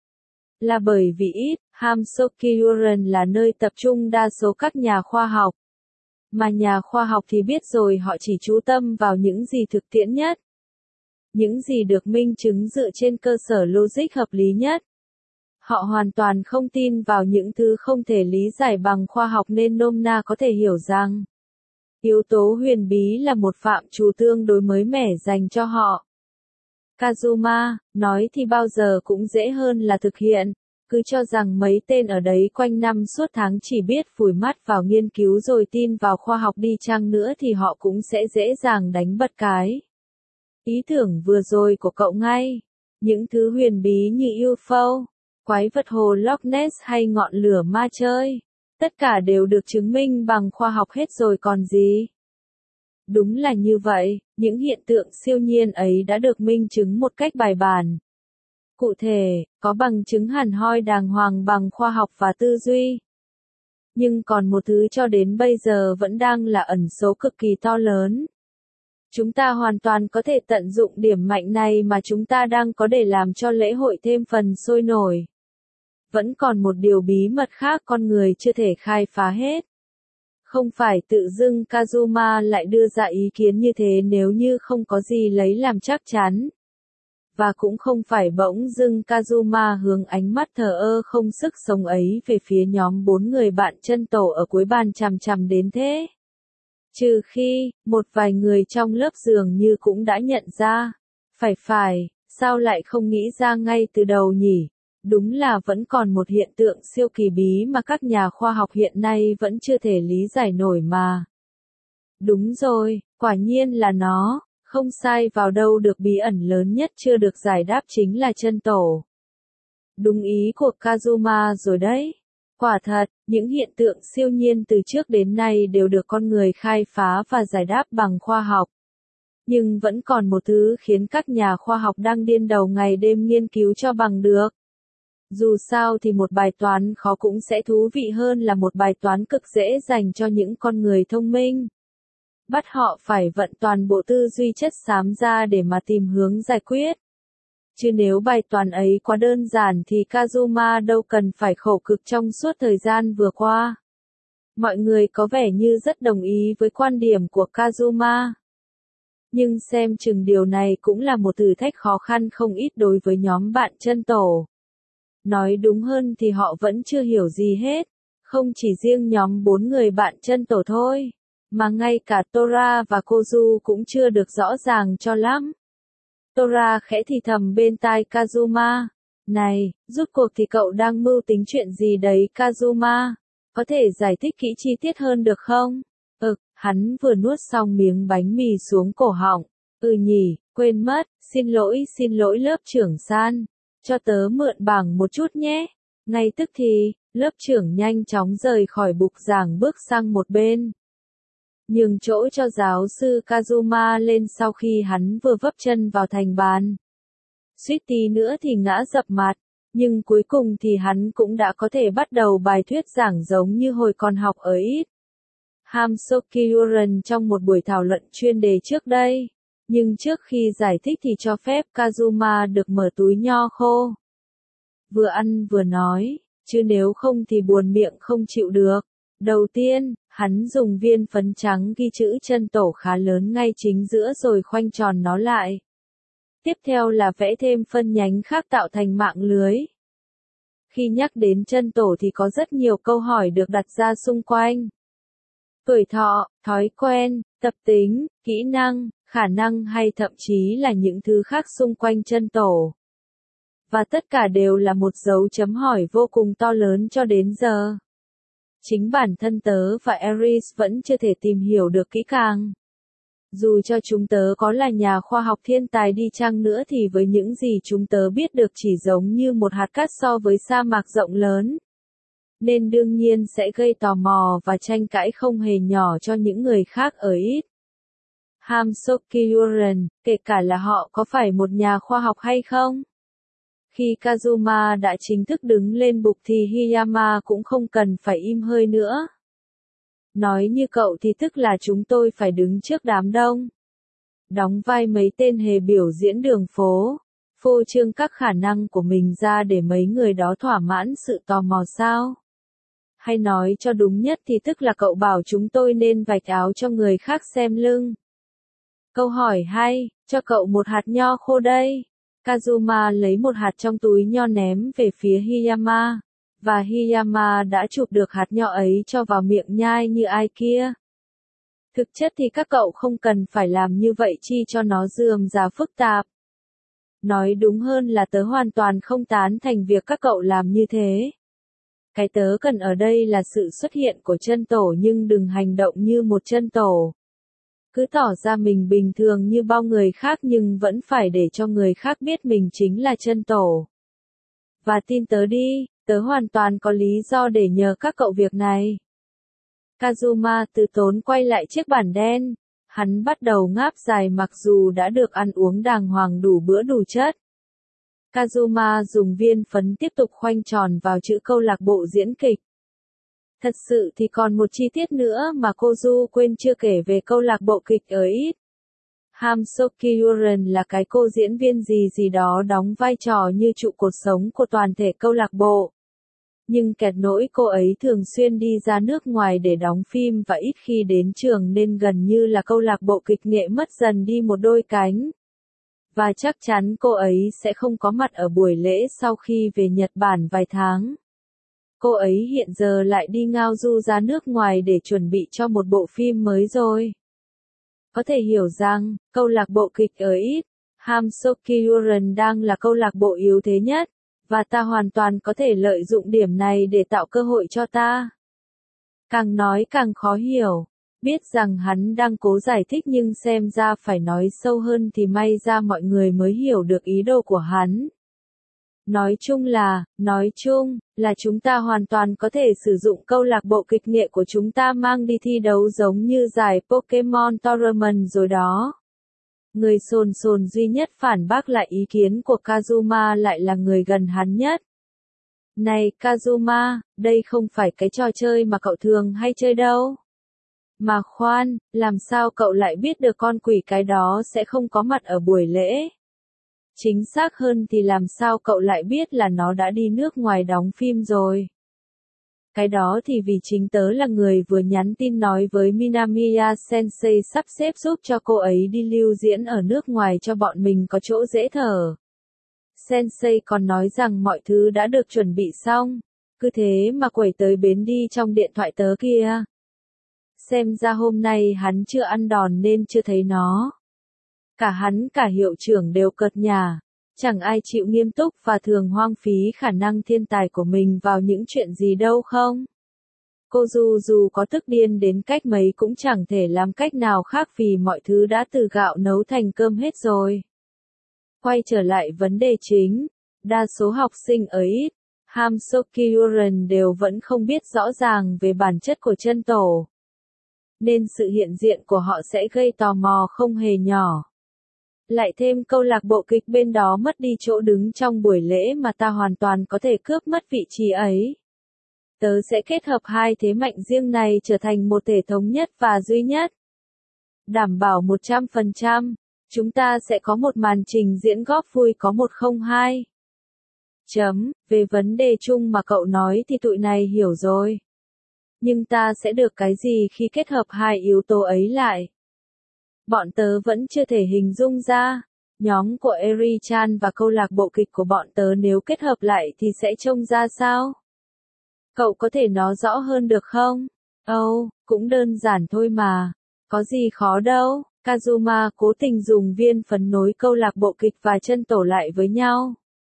Là bởi vì ít, Hamsokyuren là nơi tập trung đa số các nhà khoa học. Mà nhà khoa học thì biết rồi họ chỉ chú tâm vào những gì thực tiễn nhất. Những gì được minh chứng dựa trên cơ sở logic hợp lý nhất. Họ hoàn toàn không tin vào những thứ không thể lý giải bằng khoa học nên nôm na có thể hiểu rằng yếu tố huyền bí là một phạm trù tương đối mới mẻ dành cho họ. Kazuma, nói thì bao giờ cũng dễ hơn là thực hiện, cứ cho rằng mấy tên ở đấy quanh năm suốt tháng chỉ biết phủi mắt vào nghiên cứu rồi tin vào khoa học đi chăng nữa thì họ cũng sẽ dễ dàng đánh bật cái ý tưởng vừa rồi của cậu ngay. Những thứ huyền bí như UFO, quái vật hồ Loch Ness hay ngọn lửa ma chơi, tất cả đều được chứng minh bằng khoa học hết rồi còn gì. Đúng là như vậy, những hiện tượng siêu nhiên ấy đã được minh chứng một cách bài bản. Cụ thể, có bằng chứng hẳn hoi đàng hoàng bằng khoa học và tư duy. Nhưng còn một thứ cho đến bây giờ vẫn đang là ẩn số cực kỳ to lớn. Chúng ta hoàn toàn có thể tận dụng điểm mạnh này mà chúng ta đang có để làm cho lễ hội thêm phần sôi nổi. Vẫn còn một điều bí mật khác con người chưa thể khai phá hết. Không phải tự dưng Kazuma lại đưa ra ý kiến như thế nếu như không có gì lấy làm chắc chắn. Và cũng không phải bỗng dưng Kazuma hướng ánh mắt thờ ơ không sức sống ấy về phía nhóm 4 người bạn chân tổ ở cuối bàn chằm chằm đến thế. Trừ khi, một vài người trong lớp dường như cũng đã nhận ra. Phải, sao lại không nghĩ ra ngay từ đầu nhỉ? Đúng là vẫn còn một hiện tượng siêu kỳ bí mà các nhà khoa học hiện nay vẫn chưa thể lý giải nổi mà. Đúng rồi, quả nhiên là nó, không sai vào đâu được, bí ẩn lớn nhất chưa được giải đáp chính là chân tổ. Đúng ý của Kazuma rồi đấy. Quả thật, những hiện tượng siêu nhiên từ trước đến nay đều được con người khai phá và giải đáp bằng khoa học. Nhưng vẫn còn một thứ khiến các nhà khoa học đang điên đầu ngày đêm nghiên cứu cho bằng được. Dù sao thì một bài toán khó cũng sẽ thú vị hơn là một bài toán cực dễ dành cho những con người thông minh. Bắt họ phải vận toàn bộ tư duy chất xám ra để mà tìm hướng giải quyết. Chứ nếu bài toán ấy quá đơn giản thì Kazuma đâu cần phải khổ cực trong suốt thời gian vừa qua. Mọi người có vẻ như rất đồng ý với quan điểm của Kazuma. Nhưng xem chừng điều này cũng là một thử thách khó khăn không ít đối với nhóm bạn chân tổ. Nói đúng hơn thì họ vẫn chưa hiểu gì hết. Không chỉ riêng nhóm 4 người bạn chân tổ thôi, mà ngay cả Tora và Kozu cũng chưa được rõ ràng cho lắm. Tora khẽ thì thầm bên tai Kazuma. Này, rốt cuộc thì cậu đang mưu tính chuyện gì đấy Kazuma? Có thể giải thích kỹ chi tiết hơn được không? Hắn vừa nuốt xong miếng bánh mì xuống cổ họng. Nhỉ, quên mất, xin lỗi lớp trưởng San. Cho tớ mượn bảng một chút nhé. Ngay tức thì, lớp trưởng nhanh chóng rời khỏi bục giảng bước sang một bên. Nhường chỗ cho giáo sư Kazuma lên sau khi hắn vừa vấp chân vào thành bàn. Suýt tí nữa thì ngã dập mặt, nhưng cuối cùng thì hắn cũng đã có thể bắt đầu bài thuyết giảng giống như hồi còn học ở ít. Hamsokyuren trong một buổi thảo luận chuyên đề trước đây. Nhưng trước khi giải thích thì cho phép Kazuma được mở túi nho khô. Vừa ăn vừa nói, chứ nếu không thì buồn miệng không chịu được. Đầu tiên, hắn dùng viên phấn trắng ghi chữ chân tổ khá lớn ngay chính giữa rồi khoanh tròn nó lại. Tiếp theo là vẽ thêm phân nhánh khác tạo thành mạng lưới. Khi nhắc đến chân tổ thì có rất nhiều câu hỏi được đặt ra xung quanh. Tuổi thọ, thói quen, tập tính, kỹ năng, khả năng hay thậm chí là những thứ khác xung quanh chân tổ. Và tất cả đều là một dấu chấm hỏi vô cùng to lớn cho đến giờ. Chính bản thân tớ và Eris vẫn chưa thể tìm hiểu được kỹ càng. Dù cho chúng tớ có là nhà khoa học thiên tài đi chăng nữa thì với những gì chúng tớ biết được chỉ giống như một hạt cát so với sa mạc rộng lớn. Nên đương nhiên sẽ gây tò mò và tranh cãi không hề nhỏ cho những người khác ở ít. Hamsokyuren, kể cả là họ có phải một nhà khoa học hay không? Khi Kazuma đã chính thức đứng lên bục thì Hiyama cũng không cần phải im hơi nữa. Nói như cậu thì tức là chúng tôi phải đứng trước đám đông. Đóng vai mấy tên hề biểu diễn đường phố, phô trương các khả năng của mình ra để mấy người đó thỏa mãn sự tò mò sao? Hay nói cho đúng nhất thì tức là cậu bảo chúng tôi nên vạch áo cho người khác xem lưng. Câu hỏi hay, cho cậu một hạt nho khô đây. Kazuma lấy một hạt trong túi nho ném về phía Hiyama, và Hiyama đã chụp được hạt nho ấy cho vào miệng nhai như ai kia. Thực chất thì các cậu không cần phải làm như vậy chi cho nó rườm rà phức tạp. Nói đúng hơn là tớ hoàn toàn không tán thành việc các cậu làm như thế. Cái tớ cần ở đây là sự xuất hiện của chân tổ nhưng đừng hành động như một chân tổ. Cứ tỏ ra mình bình thường như bao người khác nhưng vẫn phải để cho người khác biết mình chính là chân tổ. Và tin tớ đi, tớ hoàn toàn có lý do để nhờ các cậu việc này. Kazuma từ tốn quay lại chiếc bản đen. Hắn bắt đầu ngáp dài mặc dù đã được ăn uống đàng hoàng đủ bữa đủ chất. Kazuma dùng viên phấn tiếp tục khoanh tròn vào chữ câu lạc bộ diễn kịch. Thật sự thì còn một chi tiết nữa mà Kozu quên chưa kể về câu lạc bộ kịch ở ít. Hamsokyuren là cái cô diễn viên gì đó đóng vai trò như trụ cột sống của toàn thể câu lạc bộ. Nhưng kẹt nỗi cô ấy thường xuyên đi ra nước ngoài để đóng phim và ít khi đến trường nên gần như là câu lạc bộ kịch nghệ mất dần đi một đôi cánh. Và chắc chắn cô ấy sẽ không có mặt ở buổi lễ sau khi về Nhật Bản vài tháng. Cô ấy hiện giờ lại đi ngao du ra nước ngoài để chuẩn bị cho một bộ phim mới rồi. Có thể hiểu rằng, câu lạc bộ kịch ở East Hamsokyuren đang là câu lạc bộ yếu thế nhất, và ta hoàn toàn có thể lợi dụng điểm này để tạo cơ hội cho ta. Càng nói càng khó hiểu. Biết rằng hắn đang cố giải thích nhưng xem ra phải nói sâu hơn thì may ra mọi người mới hiểu được ý đồ của hắn. Nói chung là chúng ta hoàn toàn có thể sử dụng câu lạc bộ kịch nghệ của chúng ta mang đi thi đấu giống như giải Pokemon Tournament rồi đó. Người sồn duy nhất phản bác lại ý kiến của Kazuma lại là người gần hắn nhất. Này Kazuma, đây không phải cái trò chơi mà cậu thường hay chơi đâu. Mà khoan, làm sao cậu lại biết được con quỷ cái đó sẽ không có mặt ở buổi lễ? Chính xác hơn thì làm sao cậu lại biết là nó đã đi nước ngoài đóng phim rồi? Cái đó thì vì chính tớ là người vừa nhắn tin nói với Minamiya Sensei sắp xếp giúp cho cô ấy đi lưu diễn ở nước ngoài cho bọn mình có chỗ dễ thở. Sensei còn nói rằng mọi thứ đã được chuẩn bị xong, cứ thế mà quẩy tới bến đi trong điện thoại tớ kia. Xem ra hôm nay hắn chưa ăn đòn nên chưa thấy nó. Cả hắn cả hiệu trưởng đều cợt nhả, chẳng ai chịu nghiêm túc và thường hoang phí khả năng thiên tài của mình vào những chuyện gì đâu không? Cô dù có tức điên đến cách mấy cũng chẳng thể làm cách nào khác vì mọi thứ đã từ gạo nấu thành cơm hết rồi. Quay trở lại vấn đề chính, đa số học sinh ở East Hamsokyuren đều vẫn không biết rõ ràng về bản chất của chân tổ. Nên sự hiện diện của họ sẽ gây tò mò không hề nhỏ. Lại thêm câu lạc bộ kịch bên đó mất đi chỗ đứng trong buổi lễ mà ta hoàn toàn có thể cướp mất vị trí ấy. Tớ sẽ kết hợp hai thế mạnh riêng này trở thành một thể thống nhất và duy nhất. Đảm bảo 100%, chúng ta sẽ có một màn trình diễn góp vui có 102. Về vấn đề chung mà cậu nói thì tụi này hiểu rồi. Nhưng ta sẽ được cái gì khi kết hợp hai yếu tố ấy lại? Bọn tớ vẫn chưa thể hình dung ra. Nhóm của Eri-chan và câu lạc bộ kịch của bọn tớ nếu kết hợp lại thì sẽ trông ra sao? Cậu có thể nói rõ hơn được không? Cũng đơn giản thôi mà. Có gì khó đâu. Kazuma cố tình dùng viên phấn nối câu lạc bộ kịch và chân tổ lại với nhau.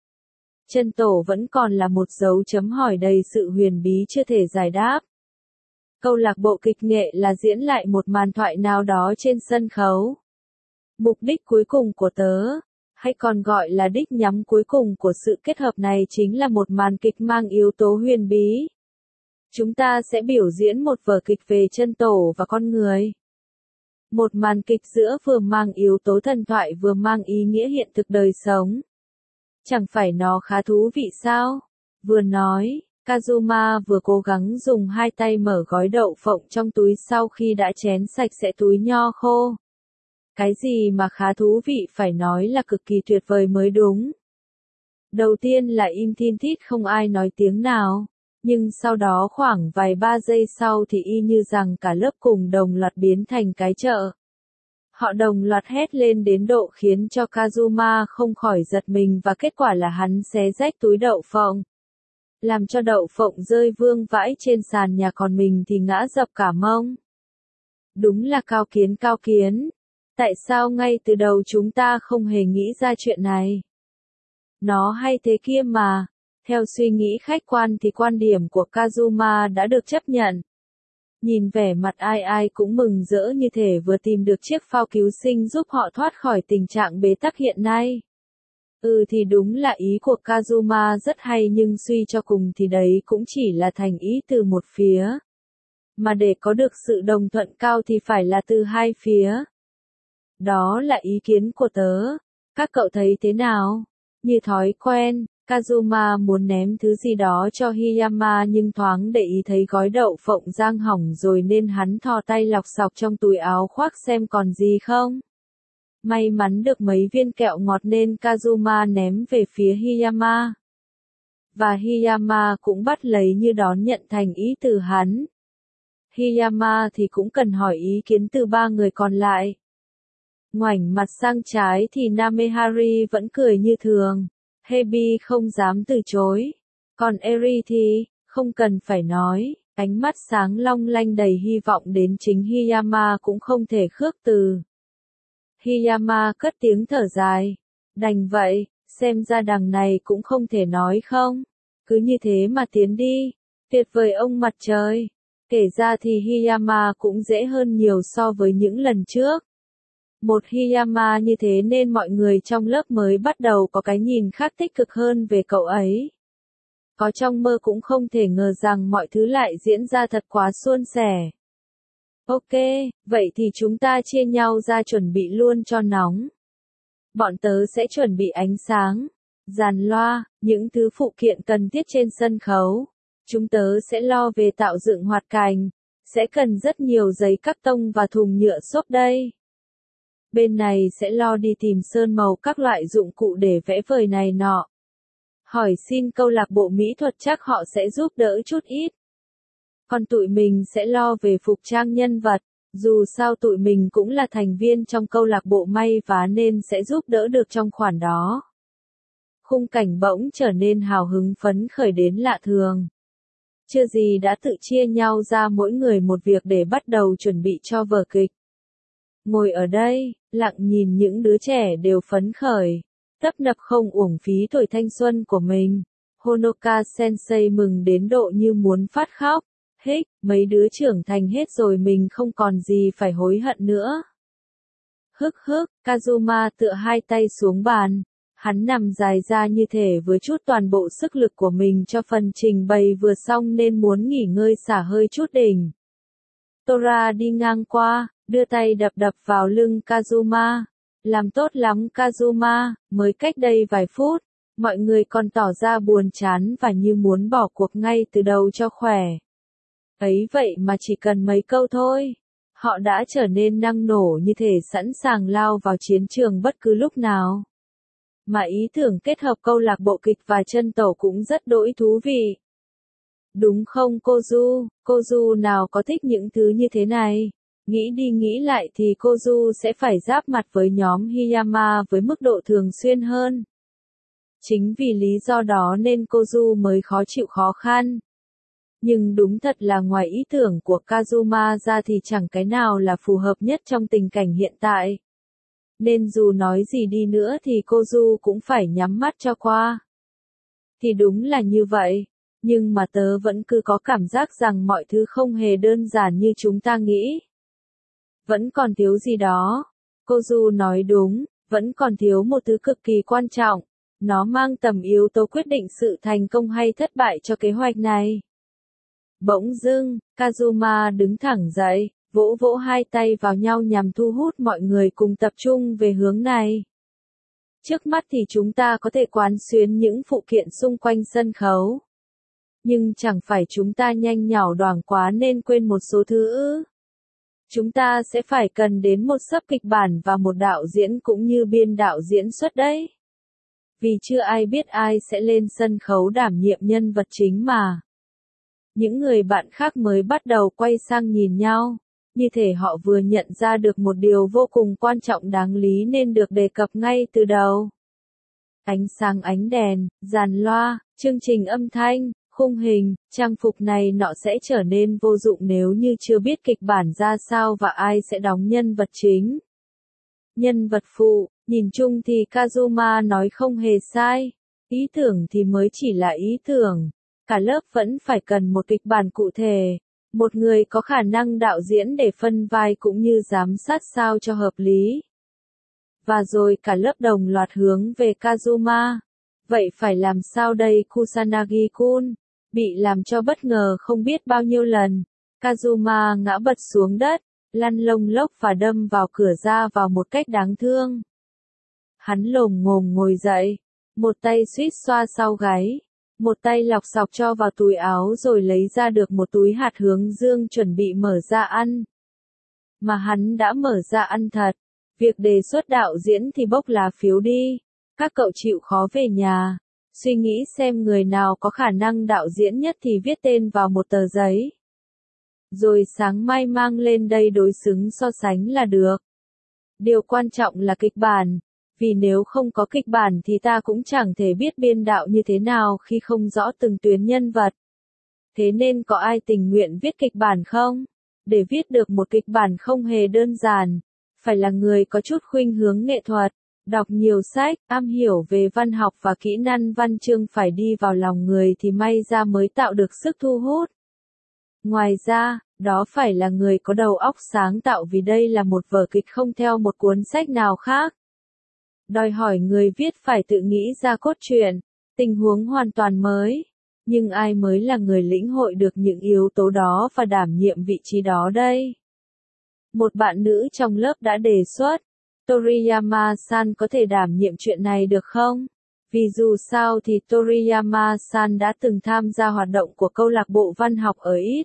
Chân tổ vẫn còn là một dấu chấm hỏi đầy sự huyền bí chưa thể giải đáp. Câu lạc bộ kịch nghệ là diễn lại một màn thoại nào đó trên sân khấu. Mục đích cuối cùng của tớ, hay còn gọi là đích nhắm cuối cùng của sự kết hợp này chính là một màn kịch mang yếu tố huyền bí. Chúng ta sẽ biểu diễn một vở kịch về chân tổ và con người. Một màn kịch giữa vừa mang yếu tố thần thoại vừa mang ý nghĩa hiện thực đời sống. Chẳng phải nó khá thú vị sao? Vừa nói, Kazuma vừa cố gắng dùng hai tay mở gói đậu phộng trong túi sau khi đã chén sạch sẽ túi nho khô. Cái gì mà khá thú vị phải nói là cực kỳ tuyệt vời mới đúng. Đầu tiên là im thin thít không ai nói tiếng nào, nhưng sau đó khoảng vài ba giây sau thì y như rằng cả lớp cùng đồng loạt biến thành cái chợ. Họ đồng loạt hét lên đến độ khiến cho Kazuma không khỏi giật mình và kết quả là hắn xé rách túi đậu phộng. Làm cho đậu phộng rơi vương vãi trên sàn nhà còn mình thì ngã dập cả mông. Đúng là cao kiến. Tại sao ngay từ đầu chúng ta không hề nghĩ ra chuyện này? Nó hay thế kia mà. Theo suy nghĩ khách quan thì quan điểm của Kazuma đã được chấp nhận. Nhìn vẻ mặt ai cũng mừng rỡ như thể vừa tìm được chiếc phao cứu sinh giúp họ thoát khỏi tình trạng bế tắc hiện nay. Thì đúng là ý của Kazuma rất hay nhưng suy cho cùng thì đấy cũng chỉ là thành ý từ một phía. Mà để có được sự đồng thuận cao thì phải là từ hai phía. Đó là ý kiến của tớ. Các cậu thấy thế nào? Như thói quen, Kazuma muốn ném thứ gì đó cho Hiyama nhưng thoáng để ý thấy gói đậu phộng rang hỏng rồi nên hắn thò tay lọc sọc trong túi áo khoác xem còn gì không. May mắn được mấy viên kẹo ngọt nên Kazuma ném về phía Hiyama. Và Hiyama cũng bắt lấy như đón nhận thành ý từ hắn. Hiyama thì cũng cần hỏi ý kiến từ ba người còn lại. Ngoảnh mặt sang trái thì Namehari vẫn cười như thường. Hebi không dám từ chối. Còn Eri thì, không cần phải nói, ánh mắt sáng long lanh đầy hy vọng đến chính Hiyama cũng không thể khước từ. Hiyama cất tiếng thở dài. Đành vậy, xem ra đằng này cũng không thể nói không. Cứ như thế mà tiến đi. Tuyệt vời ông mặt trời. Kể ra thì Hiyama cũng dễ hơn nhiều so với những lần trước. Một Hiyama như thế nên mọi người trong lớp mới bắt đầu có cái nhìn khác tích cực hơn về cậu ấy. Có trong mơ cũng không thể ngờ rằng mọi thứ lại diễn ra thật quá suôn sẻ. Ok, vậy thì chúng ta chia nhau ra chuẩn bị luôn cho nóng. Bọn tớ sẽ chuẩn bị ánh sáng, dàn loa, những thứ phụ kiện cần thiết trên sân khấu. Chúng tớ sẽ lo về tạo dựng hoạt cảnh, sẽ cần rất nhiều giấy cắt tông và thùng nhựa xốp đây. Bên này sẽ lo đi tìm sơn màu các loại dụng cụ để vẽ vời này nọ. Hỏi xin câu lạc bộ mỹ thuật chắc họ sẽ giúp đỡ chút ít. Còn tụi mình sẽ lo về phục trang nhân vật, dù sao tụi mình cũng là thành viên trong câu lạc bộ may vá nên sẽ giúp đỡ được trong khoản đó. Khung cảnh bỗng trở nên hào hứng phấn khởi đến lạ thường. Chưa gì đã tự chia nhau ra mỗi người một việc để bắt đầu chuẩn bị cho vở kịch. Ngồi ở đây, lặng nhìn những đứa trẻ đều phấn khởi, tấp nập không uổng phí tuổi thanh xuân của mình. Honoka Sensei mừng đến độ như muốn phát khóc. Hích, mấy đứa trưởng thành hết rồi mình không còn gì phải hối hận nữa. Hức hức, Kazuma tựa hai tay xuống bàn. Hắn nằm dài ra như thể với chút toàn bộ sức lực của mình cho phần trình bày vừa xong nên muốn nghỉ ngơi xả hơi chút đỉnh. Tora đi ngang qua, đưa tay đập đập vào lưng Kazuma. Làm tốt lắm Kazuma, mới cách đây vài phút, mọi người còn tỏ ra buồn chán và như muốn bỏ cuộc ngay từ đầu cho khỏe. Ấy vậy mà chỉ cần mấy câu thôi, họ đã trở nên năng nổ như thể sẵn sàng lao vào chiến trường bất cứ lúc nào. Mà ý tưởng kết hợp câu lạc bộ kịch và chân tổ cũng rất đỗi thú vị. Đúng không cô Du nào có thích những thứ như thế này? Nghĩ đi nghĩ lại thì cô Du sẽ phải giáp mặt với nhóm Hiyama với mức độ thường xuyên hơn. Chính vì lý do đó nên cô Du mới khó chịu khó khăn. Nhưng đúng thật là ngoài ý tưởng của Kazuma ra thì chẳng cái nào là phù hợp nhất trong tình cảnh hiện tại. Nên dù nói gì đi nữa thì cô Du cũng phải nhắm mắt cho qua. Thì đúng là như vậy, nhưng mà tớ vẫn cứ có cảm giác rằng mọi thứ không hề đơn giản như chúng ta nghĩ. Vẫn còn thiếu gì đó. Cô Du nói đúng, vẫn còn thiếu một thứ cực kỳ quan trọng. Nó mang tầm yếu tố quyết định sự thành công hay thất bại cho kế hoạch này. Bỗng dưng, Kazuma đứng thẳng dậy, vỗ vỗ hai tay vào nhau nhằm thu hút mọi người cùng tập trung về hướng này. Trước mắt thì chúng ta có thể quán xuyến những phụ kiện xung quanh sân khấu. Nhưng chẳng phải chúng ta nhanh nhảu đoảng quá nên quên một số thứ ư? Chúng ta sẽ phải cần đến một sấp kịch bản và một đạo diễn cũng như biên đạo diễn xuất đấy. Vì chưa ai biết ai sẽ lên sân khấu đảm nhiệm nhân vật chính mà. Những người bạn khác mới bắt đầu quay sang nhìn nhau, như thể họ vừa nhận ra được một điều vô cùng quan trọng đáng lý nên được đề cập ngay từ đầu. Ánh sáng ánh đèn, dàn loa, chương trình âm thanh, khung hình, trang phục này nọ sẽ trở nên vô dụng nếu như chưa biết kịch bản ra sao và ai sẽ đóng nhân vật chính. Nhân vật phụ, nhìn chung thì Kazuma nói không hề sai, ý tưởng thì mới chỉ là ý tưởng. Cả lớp vẫn phải cần một kịch bản cụ thể, một người có khả năng đạo diễn để phân vai cũng như giám sát sao cho hợp lý. Và rồi cả lớp đồng loạt hướng về Kazuma. Vậy phải làm sao đây Kusanagi-kun? Bị làm cho bất ngờ không biết bao nhiêu lần. Kazuma ngã bật xuống đất, lăn lông lốc và đâm vào cửa ra vào một cách đáng thương. Hắn lồm ngồm ngồi dậy, một tay suýt xoa sau gáy. Một tay lọc sọc cho vào túi áo rồi lấy ra được một túi hạt hướng dương chuẩn bị mở ra ăn. Mà hắn đã mở ra ăn thật. Việc đề xuất đạo diễn thì bốc lá phiếu đi. Các cậu chịu khó về nhà. Suy nghĩ xem người nào có khả năng đạo diễn nhất thì viết tên vào một tờ giấy. Rồi sáng mai mang lên đây đối xứng so sánh là được. Điều quan trọng là kịch bản, vì nếu không có kịch bản thì ta cũng chẳng thể biết biên đạo như thế nào khi không rõ từng tuyến nhân vật. Thế nên có ai tình nguyện viết kịch bản không? Để viết được một kịch bản không hề đơn giản, phải là người có chút khuynh hướng nghệ thuật, đọc nhiều sách, am hiểu về văn học và kỹ năng văn chương, phải đi vào lòng người thì may ra mới tạo được sức thu hút. Ngoài ra, đó phải là người có đầu óc sáng tạo, vì đây là một vở kịch không theo một cuốn sách nào khác. Đòi hỏi người viết phải tự nghĩ ra cốt truyện, tình huống hoàn toàn mới. Nhưng ai mới là người lĩnh hội được những yếu tố đó và đảm nhiệm vị trí đó đây? Một bạn nữ trong lớp đã đề xuất, Toriyama-san có thể đảm nhiệm chuyện này được không? Vì dù sao thì Toriyama-san đã từng tham gia hoạt động của câu lạc bộ văn học ở ít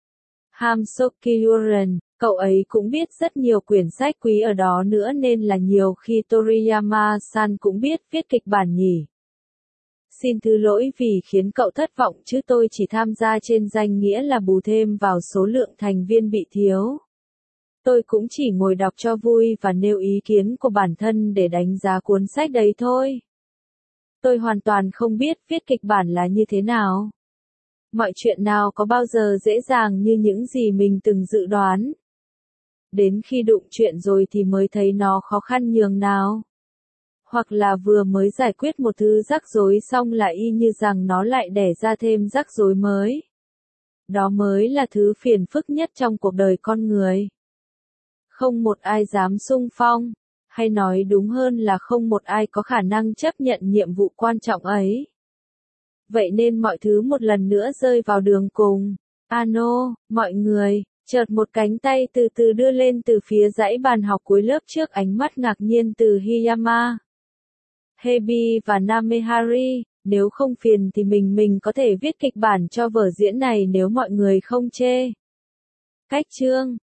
Hamsokyuren, cậu ấy cũng biết rất nhiều quyển sách quý ở đó nữa, nên là nhiều khi Toriyama-san cũng biết viết kịch bản nhỉ. Xin thứ lỗi vì khiến cậu thất vọng, chứ tôi chỉ tham gia trên danh nghĩa là bù thêm vào số lượng thành viên bị thiếu. Tôi cũng chỉ ngồi đọc cho vui và nêu ý kiến của bản thân để đánh giá cuốn sách đấy thôi. Tôi hoàn toàn không biết viết kịch bản là như thế nào. Mọi chuyện nào có bao giờ dễ dàng như những gì mình từng dự đoán. Đến khi đụng chuyện rồi thì mới thấy nó khó khăn nhường nào. Hoặc là vừa mới giải quyết một thứ rắc rối xong là y như rằng nó lại đẻ ra thêm rắc rối mới. Đó mới là thứ phiền phức nhất trong cuộc đời con người. Không một ai dám xung phong, hay nói đúng hơn là không một ai có khả năng chấp nhận nhiệm vụ quan trọng ấy. Vậy nên mọi thứ một lần nữa rơi vào đường cùng. Ano, mọi người, chợt một cánh tay từ từ đưa lên từ phía dãy bàn học cuối lớp trước ánh mắt ngạc nhiên từ Hiyama, Hebi và Namehari. Nếu không phiền thì mình có thể viết kịch bản cho vở diễn này nếu mọi người không chê. Cách chương